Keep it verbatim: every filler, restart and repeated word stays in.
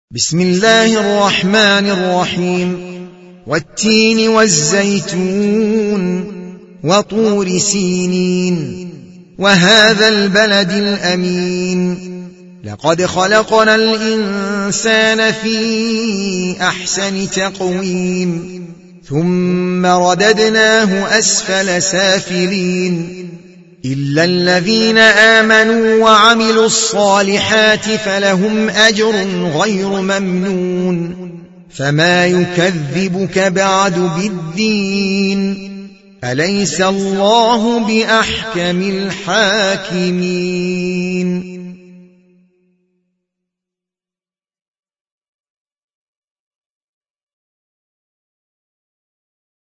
بسم الله الرحمن الرحيم والتين والزيتون وطور سينين وهذا البلد الأمين لقد خلقنا الإنسان في أحسن تقويم ثم رددناه أسفل سافلين إلا الذين آمنوا وعملوا الصالحات فلهم أجر غير ممنون فما يكذبك بعد بالدين أليس الله بأحكم الحاكمين.